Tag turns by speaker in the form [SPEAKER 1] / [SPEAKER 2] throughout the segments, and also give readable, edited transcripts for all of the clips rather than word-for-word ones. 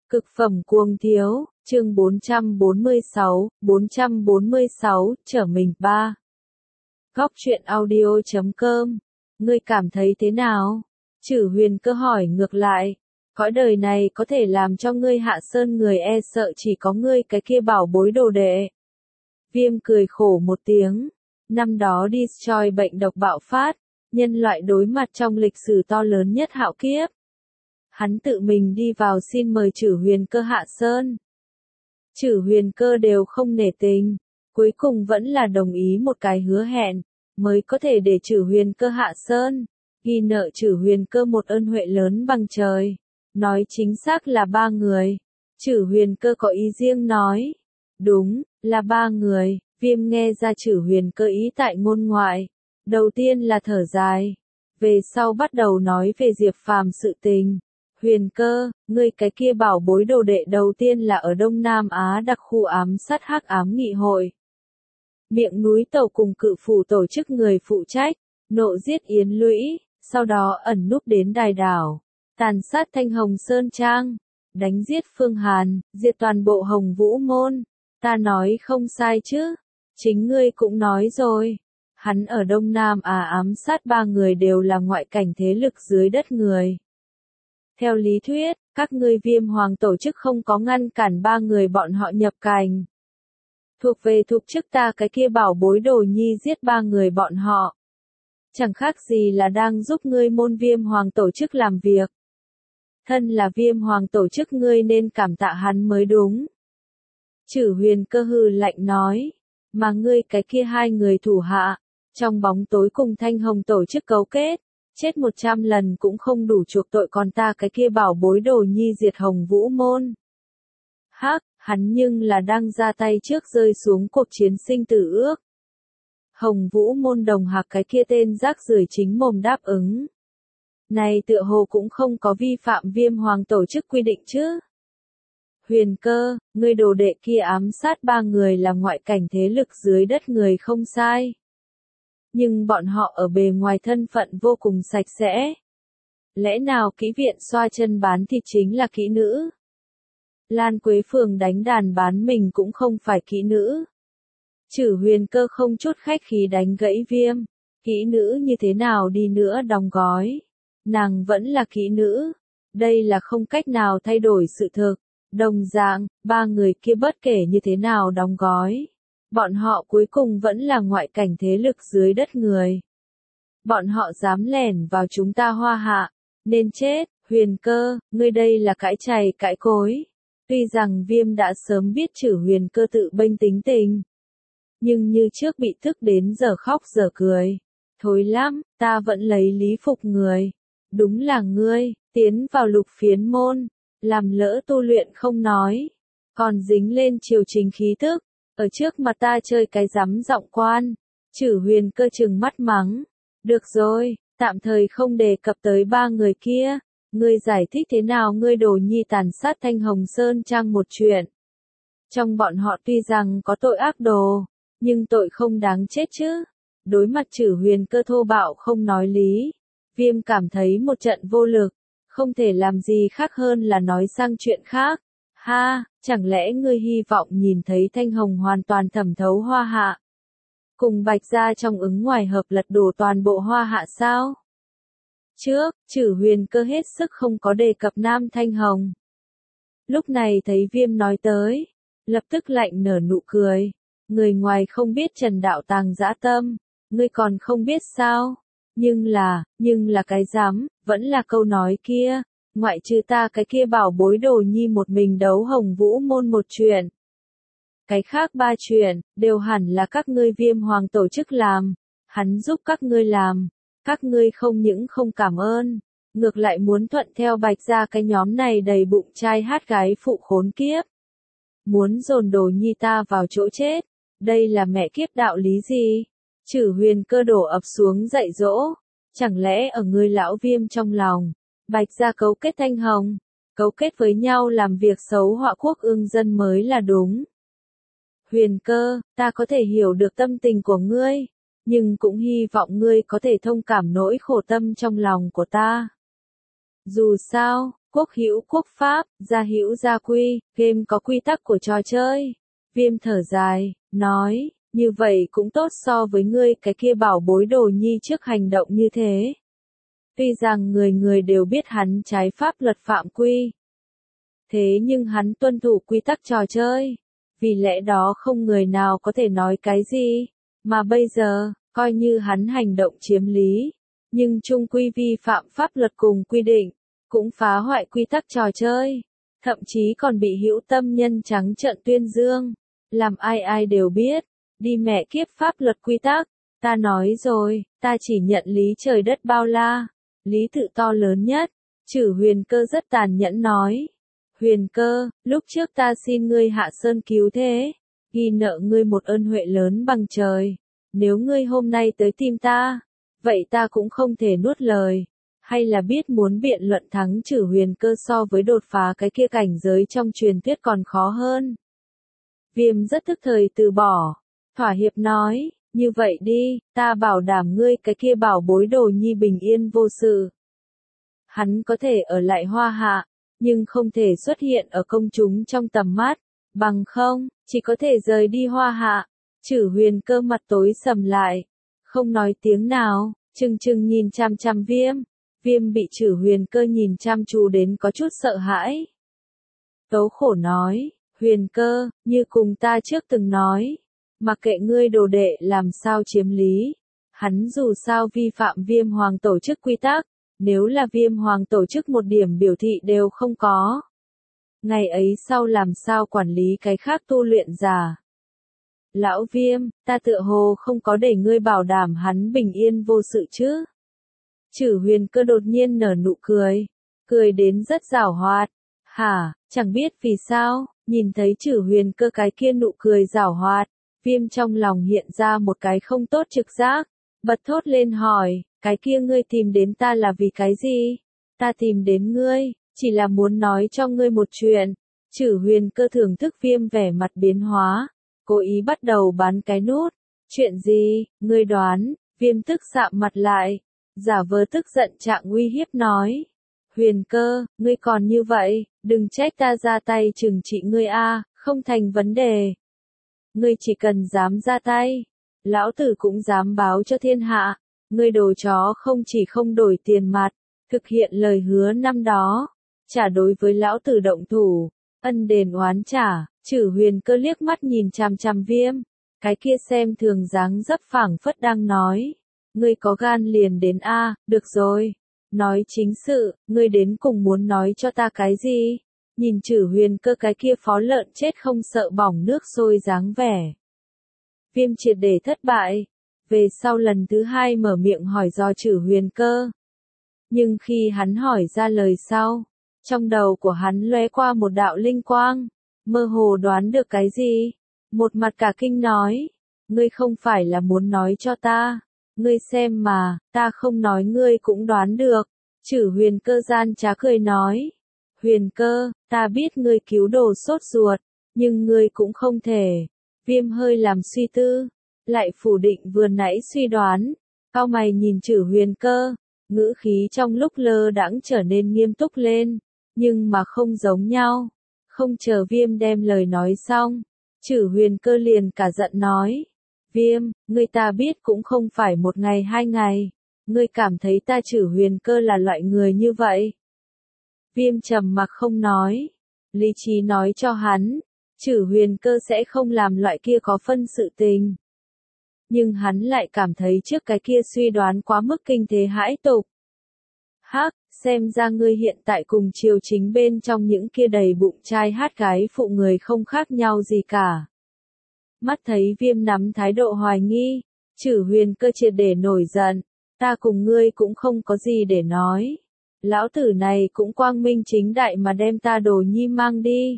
[SPEAKER 1] Cực phẩm cuồng thiếu, chương 446, trở mình 3. Góc truyện audio.com. Ngươi cảm thấy thế nào? Chử Huyền Cơ hỏi ngược lại. Cõi đời này có thể làm cho ngươi hạ sơn người e sợ chỉ có ngươi cái kia bảo bối đồ đệ. Viêm cười khổ một tiếng. Năm đó Destroy bệnh độc bạo phát, nhân loại đối mặt trong lịch sử to lớn nhất hạo kiếp. Hắn tự mình đi vào xin mời Chử Huyền Cơ hạ sơn. Chử Huyền Cơ đều không nể tình, cuối cùng vẫn là đồng ý một cái hứa hẹn, mới có thể để Chử Huyền Cơ hạ sơn, ghi nợ Chử Huyền Cơ một ơn huệ lớn bằng trời. Nói chính xác là 3 người. Chử Huyền Cơ có ý riêng nói. Đúng, là 3 người. Viêm nghe ra Chử Huyền Cơ ý tại ngôn ngoại. Đầu tiên là thở dài. Về sau bắt đầu nói về Diệp Phàm sự tình. Huyền Cơ, ngươi cái kia bảo bối đồ đệ đầu tiên là ở Đông Nam Á đặc khu ám sát hắc ám nghị hội. Miệng núi Tàu cùng cự phủ tổ chức người phụ trách, nộ giết Yến Lũy, sau đó ẩn núp đến Đài Đảo, tàn sát Thanh Hồng Sơn Trang, đánh giết Phương Hàn, diệt toàn bộ Hồng Vũ Môn. Ta nói không sai chứ? Chính ngươi cũng nói rồi. Hắn ở Đông Nam Á ám sát 3 người đều là ngoại cảnh thế lực dưới đất người. Theo lý thuyết, các ngươi Viêm Hoàng tổ chức không có ngăn cản 3 người bọn họ nhập cảnh. Thuộc về thuộc chức ta cái kia bảo bối đồ nhi giết 3 người bọn họ. Chẳng khác gì là đang giúp ngươi môn Viêm Hoàng tổ chức làm việc. Thân là Viêm Hoàng tổ chức ngươi nên cảm tạ hắn mới đúng. Chử Huyền Cơ hừ lạnh nói, mà ngươi cái kia 2 người thủ hạ, trong bóng tối cùng Thanh Hồng tổ chức cấu kết. Chết 100 lần cũng không đủ chuộc tội còn ta cái kia bảo bối đồ nhi diệt Hồng Vũ Môn. Hắc, hắn nhưng là đang ra tay trước rơi xuống cuộc chiến sinh tử ước. Hồng Vũ Môn đồng hạc cái kia tên rác rưởi chính mồm đáp ứng. Này tựa hồ cũng không có vi phạm Viêm Hoàng tổ chức quy định chứ. Huyền Cơ, ngươi đồ đệ kia ám sát 3 người là ngoại cảnh thế lực dưới đất người không sai. Nhưng bọn họ ở bề ngoài thân phận vô cùng sạch sẽ. Lẽ nào kỹ viện xoa chân bán thịt chính là kỹ nữ? Lan Quế Phường đánh đàn bán mình cũng không phải kỹ nữ. Chử Huyền Cơ không chút khách khí đánh gãy Viêm. Kỹ nữ như thế nào đi nữa đóng gói. Nàng vẫn là kỹ nữ. Đây là không cách nào thay đổi sự thực. Đồng dạng, 3 người kia bất kể như thế nào đóng gói. Bọn họ cuối cùng vẫn là ngoại cảnh thế lực dưới đất người. Bọn họ dám lẻn vào chúng ta Hoa Hạ, nên chết. Huyền Cơ, ngươi đây là cãi chày cãi cối. Tuy rằng Viêm đã sớm biết Chử Huyền Cơ tự bênh tính tình, nhưng như trước bị thức đến giờ khóc giờ cười. Thối lắm, ta vẫn lấy lý phục người. Đúng là ngươi, tiến vào Lục Phiến Môn, làm lỡ tu luyện không nói, còn dính lên triều chính khí tức. Ở trước mặt ta chơi cái rắm giọng quan. Chử Huyền Cơ trừng mắt mắng. Được rồi, tạm thời không đề cập tới 3 người kia. Ngươi giải thích thế nào ngươi đồ nhi tàn sát Thanh Hồng Sơn Trang một chuyện. Trong bọn họ tuy rằng có tội ác đồ, nhưng tội không đáng chết chứ. Đối mặt Chử Huyền Cơ thô bạo không nói lý. Viêm cảm thấy một trận vô lực, không thể làm gì khác hơn là nói sang chuyện khác. Ha, chẳng lẽ ngươi hy vọng nhìn thấy Thanh Hồng hoàn toàn thẩm thấu Hoa Hạ? Cùng Bạch Gia trong ứng ngoài hợp lật đổ toàn bộ Hoa Hạ sao? Trước, Chử Huyền Cơ hết sức không có đề cập Nam Thanh Hồng. Lúc này thấy Viêm nói tới, lập tức lạnh nở nụ cười. Người ngoài không biết Trần Đạo Tàng dã tâm, ngươi còn không biết sao? Nhưng là cái dám, vẫn là câu nói kia. Ngoại trừ ta cái kia bảo bối đồ nhi một mình đấu Hồng Vũ Môn một chuyện. Cái khác 3 chuyện, đều hẳn là các ngươi Viêm Hoàng tổ chức làm. Hắn giúp các ngươi làm. Các ngươi không những không cảm ơn, ngược lại muốn thuận theo Bạch Gia cái nhóm này đầy bụng trai hát gái phụ khốn kiếp. Muốn dồn đồ nhi ta vào chỗ chết. Đây là mẹ kiếp đạo lý gì? Chử Huyền Cơ đổ ập xuống dạy dỗ. Chẳng lẽ ở ngươi lão Viêm trong lòng, Bạch Gia cấu kết Thanh Hồng, cấu kết với nhau làm việc xấu họa quốc ương dân mới là đúng. Huyền Cơ, ta có thể hiểu được tâm tình của ngươi, nhưng cũng hy vọng ngươi có thể thông cảm nỗi khổ tâm trong lòng của ta. Dù sao, Quốc hữu quốc pháp, gia hữu gia quy, game có quy tắc của trò chơi. Viêm thở dài, nói, như vậy cũng tốt so với ngươi cái kia bảo bối đồ nhi trước hành động như thế. Tuy rằng người người đều biết hắn trái pháp luật phạm quy. Thế nhưng hắn tuân thủ quy tắc trò chơi. Vì lẽ đó không người nào có thể nói cái gì. Mà bây giờ, coi như hắn hành động chiếm lý. Nhưng chung quy vi phạm pháp luật cùng quy định. Cũng phá hoại quy tắc trò chơi. Thậm chí còn bị hữu tâm nhân trắng trợn tuyên dương. Làm ai ai đều biết. Đi mẹ kiếp pháp luật quy tắc. Ta nói rồi, ta chỉ nhận lý trời đất bao la. Lý tự to lớn nhất. Chử Huyền Cơ rất tàn nhẫn nói. Huyền Cơ, lúc trước ta xin ngươi hạ sơn cứu thế. Ghi nợ ngươi một ơn huệ lớn bằng trời. Nếu ngươi hôm nay tới tìm ta, vậy ta cũng không thể nuốt lời. Hay là biết muốn biện luận thắng Chử Huyền Cơ so với đột phá cái kia cảnh giới trong truyền thuyết còn khó hơn. Viêm rất tức thời từ bỏ. Thỏa hiệp nói, như vậy đi, ta bảo đảm ngươi cái kia bảo bối đồ nhi bình yên vô sự. Hắn có thể ở lại Hoa Hạ, nhưng không thể xuất hiện ở công chúng trong tầm mắt, bằng không, chỉ có thể rời đi Hoa Hạ. Chử Huyền Cơ mặt tối sầm lại, không nói tiếng nào, chừng chừng nhìn chăm chăm Viêm. Viêm bị Chử Huyền Cơ nhìn chăm chú đến có chút sợ hãi. Tấu khổ nói, Huyền Cơ, như cùng ta trước từng nói, mặc kệ ngươi đồ đệ làm sao chiếm lý, hắn dù sao vi phạm Viêm Hoàng tổ chức quy tắc, nếu là Viêm Hoàng tổ chức một điểm biểu thị đều không có. Ngày ấy sau làm sao quản lý cái khác tu luyện giả. Lão Viêm, ta tựa hồ không có để ngươi bảo đảm hắn bình yên vô sự chứ. Chử Huyền Cơ đột nhiên nở nụ cười, cười đến rất giảo hoạt. Hả, chẳng biết vì sao, nhìn thấy Chử Huyền Cơ cái kia nụ cười giảo hoạt, Viêm trong lòng hiện ra một cái không tốt trực giác, bật thốt lên hỏi, cái kia ngươi tìm đến ta là vì cái gì? Ta tìm đến ngươi, chỉ là muốn nói cho ngươi một chuyện. Chử Huyền Cơ thưởng thức Viêm vẻ mặt biến hóa, cố ý bắt đầu bán cái nút. Chuyện gì, ngươi đoán? Viêm tức sạm mặt lại, giả vờ tức giận trạng uy hiếp nói. Huyền Cơ, ngươi còn như vậy, đừng trách ta ra tay trừng trị ngươi a, không thành vấn đề. Ngươi chỉ cần dám ra tay, lão tử cũng dám báo cho thiên hạ, ngươi đồ chó không chỉ không đổi tiền mặt, thực hiện lời hứa năm đó, trả đối với lão tử động thủ, ân đền oán trả. Chử Huyền Cơ liếc mắt nhìn chằm chằm Viêm, cái kia xem thường dáng dấp phảng phất đang nói, ngươi có gan liền đến a, được rồi. Nói chính sự, ngươi đến cùng muốn nói cho ta cái gì? Nhìn Chử Huyền Cơ cái kia phó lợn chết không sợ bỏng nước sôi dáng vẻ. Viêm triệt để thất bại. Về sau lần thứ hai mở miệng hỏi do Chử Huyền Cơ. Nhưng khi hắn hỏi ra lời sau, trong đầu của hắn lóe qua một đạo linh quang, mơ hồ đoán được cái gì. Một mặt cả kinh nói, ngươi không phải là muốn nói cho ta. Ngươi xem mà, ta không nói ngươi cũng đoán được. Chử Huyền Cơ gian trá cười nói. Huyền Cơ, ta biết ngươi cứu đồ sốt ruột, nhưng ngươi cũng không thể. Viêm hơi làm suy tư, lại phủ định vừa nãy suy đoán. Cau mày nhìn Chử Huyền Cơ, ngữ khí trong lúc lơ đãng trở nên nghiêm túc lên, nhưng mà không giống nhau. Không chờ Viêm đem lời nói xong, Chử Huyền Cơ liền cả giận nói. Viêm, ngươi ta biết cũng không phải một ngày hai ngày. Ngươi cảm thấy ta Chử Huyền Cơ là loại người như vậy. Viêm trầm mặc không nói. Lý trí nói cho hắn, Chử Huyền Cơ sẽ không làm loại kia có phân sự tình. Nhưng hắn lại cảm thấy trước cái kia suy đoán quá mức kinh thế hãi tục. Hắc, xem ra ngươi hiện tại cùng Triều Chính bên trong những kia đầy bụng trai hát gái phụ người không khác nhau gì cả. Mắt thấy Viêm nắm thái độ hoài nghi, Chử Huyền Cơ triệt để nổi giận, ta cùng ngươi cũng không có gì để nói. Lão tử này cũng quang minh chính đại mà đem ta đồ nhi mang đi.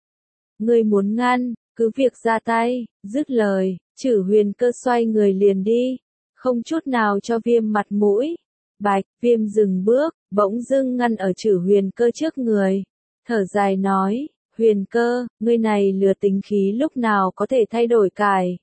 [SPEAKER 1] Ngươi muốn ngăn, cứ việc ra tay. Dứt lời, Chử Huyền Cơ xoay người liền đi, không chút nào cho Viêm mặt mũi. Bạch, Viêm dừng bước, bỗng dưng ngăn ở Chử Huyền Cơ trước người, thở dài nói. Huyền Cơ, ngươi này lừa tính khí lúc nào có thể thay đổi cài.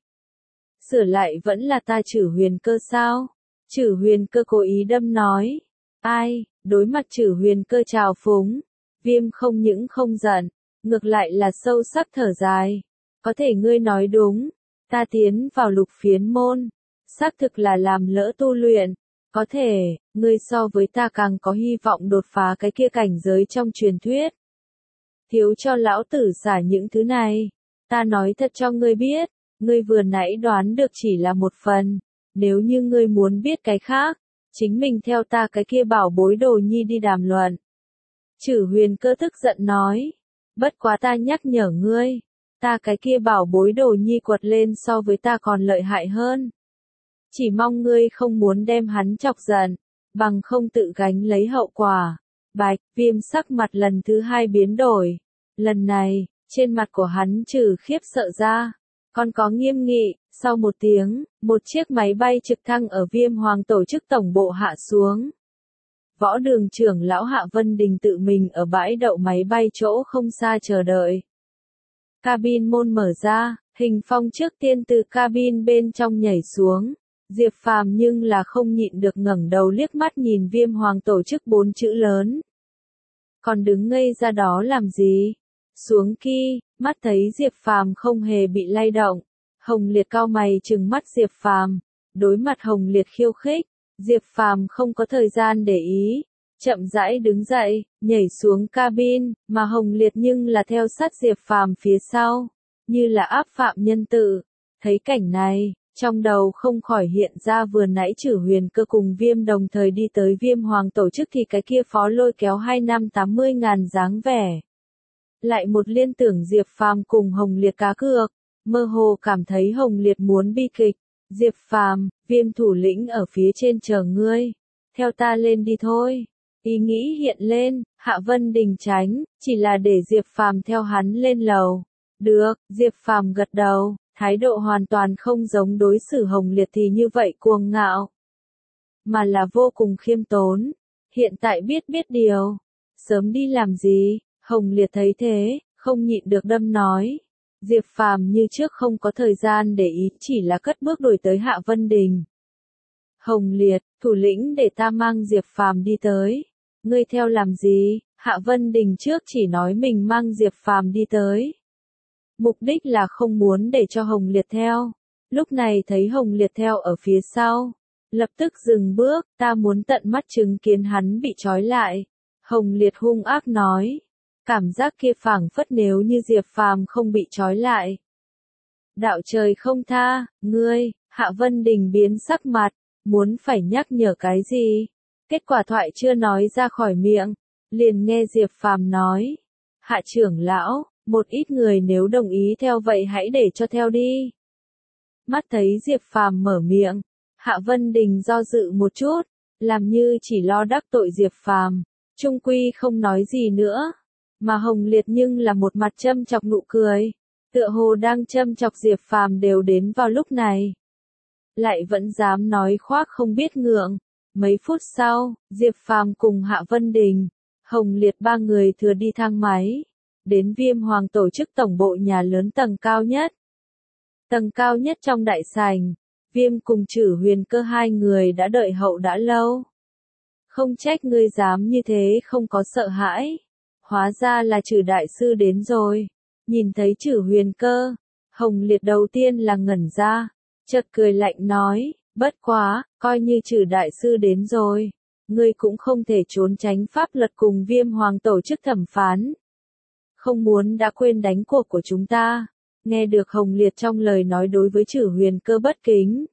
[SPEAKER 1] Sửa lại vẫn là ta Chử Huyền Cơ sao? Chử Huyền Cơ cố ý đâm nói. Ai, đối mặt Chử Huyền Cơ trào phúng, Viêm không những không giận, ngược lại là sâu sắc thở dài. Có thể ngươi nói đúng, ta tiến vào Lục Phiến môn, xác thực là làm lỡ tu luyện. Có thể, ngươi so với ta càng có hy vọng đột phá cái kia cảnh giới trong truyền thuyết. Thiếu cho lão tử xả những thứ này. Ta nói thật cho ngươi biết, ngươi vừa nãy đoán được chỉ là một phần. Nếu như ngươi muốn biết cái khác, chính mình theo ta cái kia bảo bối đồ nhi đi đàm luận. Chử Huyền Cơ tức giận nói. Bất quá ta nhắc nhở ngươi, ta cái kia bảo bối đồ nhi quật lên so với ta còn lợi hại hơn. Chỉ mong ngươi không muốn đem hắn chọc giận, bằng không tự gánh lấy hậu quả. Bạch, Viêm sắc mặt lần thứ hai biến đổi. Lần này, trên mặt của hắn trừ khiếp sợ ra, còn có nghiêm nghị. Sau một tiếng, một chiếc máy bay trực thăng ở Viêm Hoàng tổ chức tổng bộ hạ xuống. Võ Đường trưởng lão Hạ Vân Đình tự mình ở bãi đậu máy bay chỗ không xa chờ đợi. Cabin môn mở ra, Hình Phong trước tiên từ cabin bên trong nhảy xuống. Diệp Phàm nhưng là không nhịn được ngẩng đầu liếc mắt nhìn Viêm Hoàng tổ chức 4 chữ lớn. Còn đứng ngây ra đó làm gì? Xuống kia, mắt thấy Diệp Phàm không hề bị lay động. Hồng Liệt cau mày trừng mắt Diệp Phàm, đối mặt Hồng Liệt khiêu khích, Diệp Phàm không có thời gian để ý, chậm rãi đứng dậy, nhảy xuống cabin, mà Hồng Liệt nhưng là theo sát Diệp Phàm phía sau, như là áp phạm nhân tử. Thấy cảnh này, trong đầu không khỏi hiện ra vừa nãy Chử Huyền Cơ cùng Viêm đồng thời đi tới Viêm Hoàng tổ chức thì cái kia phó lôi kéo 280.000 dáng vẻ. Lại một liên tưởng Diệp Phàm cùng Hồng Liệt cá cược, mơ hồ cảm thấy Hồng Liệt muốn bi kịch. Diệp Phàm, Viêm thủ lĩnh ở phía trên chờ ngươi, theo ta lên đi thôi. Ý nghĩ hiện lên, Hạ Vân Đình tránh, chỉ là để Diệp Phàm theo hắn lên lầu. Được, Diệp Phàm gật đầu, thái độ hoàn toàn không giống đối xử Hồng Liệt thì như vậy cuồng ngạo, mà là vô cùng khiêm tốn. Hiện tại biết điều, sớm đi làm gì? Hồng Liệt thấy thế, không nhịn được đâm nói. Diệp Phàm như trước không có thời gian để ý, chỉ là cất bước đuổi tới Hạ Vân Đình. Hồng Liệt, thủ lĩnh để ta mang Diệp Phàm đi tới. Ngươi theo làm gì? Hạ Vân Đình trước chỉ nói mình mang Diệp Phàm đi tới. Mục đích là không muốn để cho Hồng Liệt theo. Lúc này thấy Hồng Liệt theo ở phía sau, lập tức dừng bước, ta muốn tận mắt chứng kiến hắn bị trói lại. Hồng Liệt hung ác nói. Cảm giác kia phảng phất nếu như Diệp Phàm không bị trói lại. Đạo trời không tha, ngươi, Hạ Vân Đình biến sắc mặt, muốn phải nhắc nhở cái gì? Kết quả thoại chưa nói ra khỏi miệng, liền nghe Diệp Phàm nói. Hạ trưởng lão, một ít người nếu đồng ý theo vậy hãy để cho theo đi. Mắt thấy Diệp Phàm mở miệng, Hạ Vân Đình do dự một chút, làm như chỉ lo đắc tội Diệp Phàm, chung quy không nói gì nữa. Mà Hồng Liệt nhưng là một mặt châm chọc nụ cười, tựa hồ đang châm chọc Diệp Phàm đều đến vào lúc này. Lại vẫn dám nói khoác không biết ngượng. Mấy phút sau, Diệp Phàm cùng Hạ Vân Đình, Hồng Liệt ba người thừa đi thang máy, đến Viêm Hoàng tổ chức tổng bộ nhà lớn tầng cao nhất. Tầng cao nhất trong đại sảnh, Viêm cùng Chử Huyền Cơ hai người đã đợi hậu đã lâu. Không trách ngươi dám như thế không có sợ hãi. Hóa ra là Chử đại sư đến rồi. Nhìn thấy Chử Huyền Cơ, Hồng Liệt đầu tiên là ngẩn ra, chợt cười lạnh nói, bất quá, coi như Chử đại sư đến rồi, ngươi cũng không thể trốn tránh pháp luật cùng Viêm Hoàng tổ chức thẩm phán. Không muốn đã quên đánh cuộc của chúng ta. Nghe được Hồng Liệt trong lời nói đối với Chử Huyền Cơ bất kính.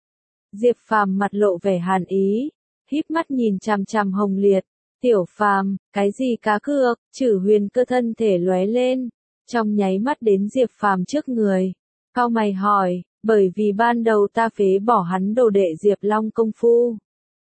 [SPEAKER 1] Diệp Phàm mặt lộ vẻ hàn ý, híp mắt nhìn chằm chằm Hồng Liệt. Tiểu Phàm, cái gì cá cược? Chử Huyền Cơ thân thể lóe lên, trong nháy mắt đến Diệp Phàm trước người. Cau mày hỏi, bởi vì ban đầu ta phế bỏ hắn đồ đệ Diệp Long công phu.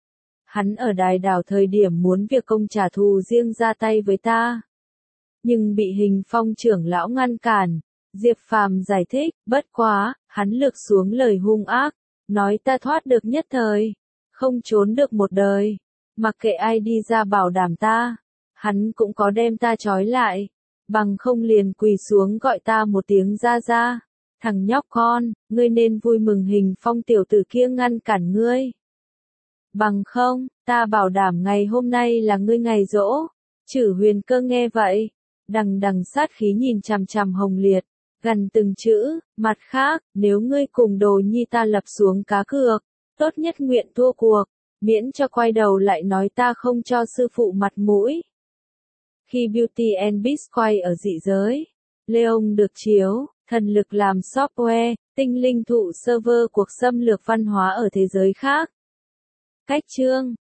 [SPEAKER 1] Hắn ở Đài Đảo thời điểm muốn việc công trả thù riêng ra tay với ta, nhưng bị Hình Phong trưởng lão ngăn cản. Diệp Phàm giải thích, bất quá, hắn lược xuống lời hung ác, nói ta thoát được nhất thời, không trốn được một đời. Mặc kệ ai đi ra bảo đảm ta, hắn cũng có đem ta trói lại, bằng không liền quỳ xuống gọi ta một tiếng ra ra. Thằng nhóc con, ngươi nên vui mừng Hình Phong tiểu tử kia ngăn cản ngươi. Bằng không, ta bảo đảm ngày hôm nay là ngươi ngày giỗ. Chử Huyền Cơ nghe vậy, đằng đằng sát khí nhìn chằm chằm Hồng Liệt, gần từng chữ, mặt khác, nếu ngươi cùng Đồ Nhi ta lập xuống cá cược, tốt nhất nguyện thua cuộc, miễn cho quay đầu lại nói ta không cho sư phụ mặt mũi. Khi Beauty and Beast quay ở dị giới, Leon được chiếu, thần lực làm software, tinh linh thụ server cuộc xâm lược văn hóa ở thế giới khác. Cách chương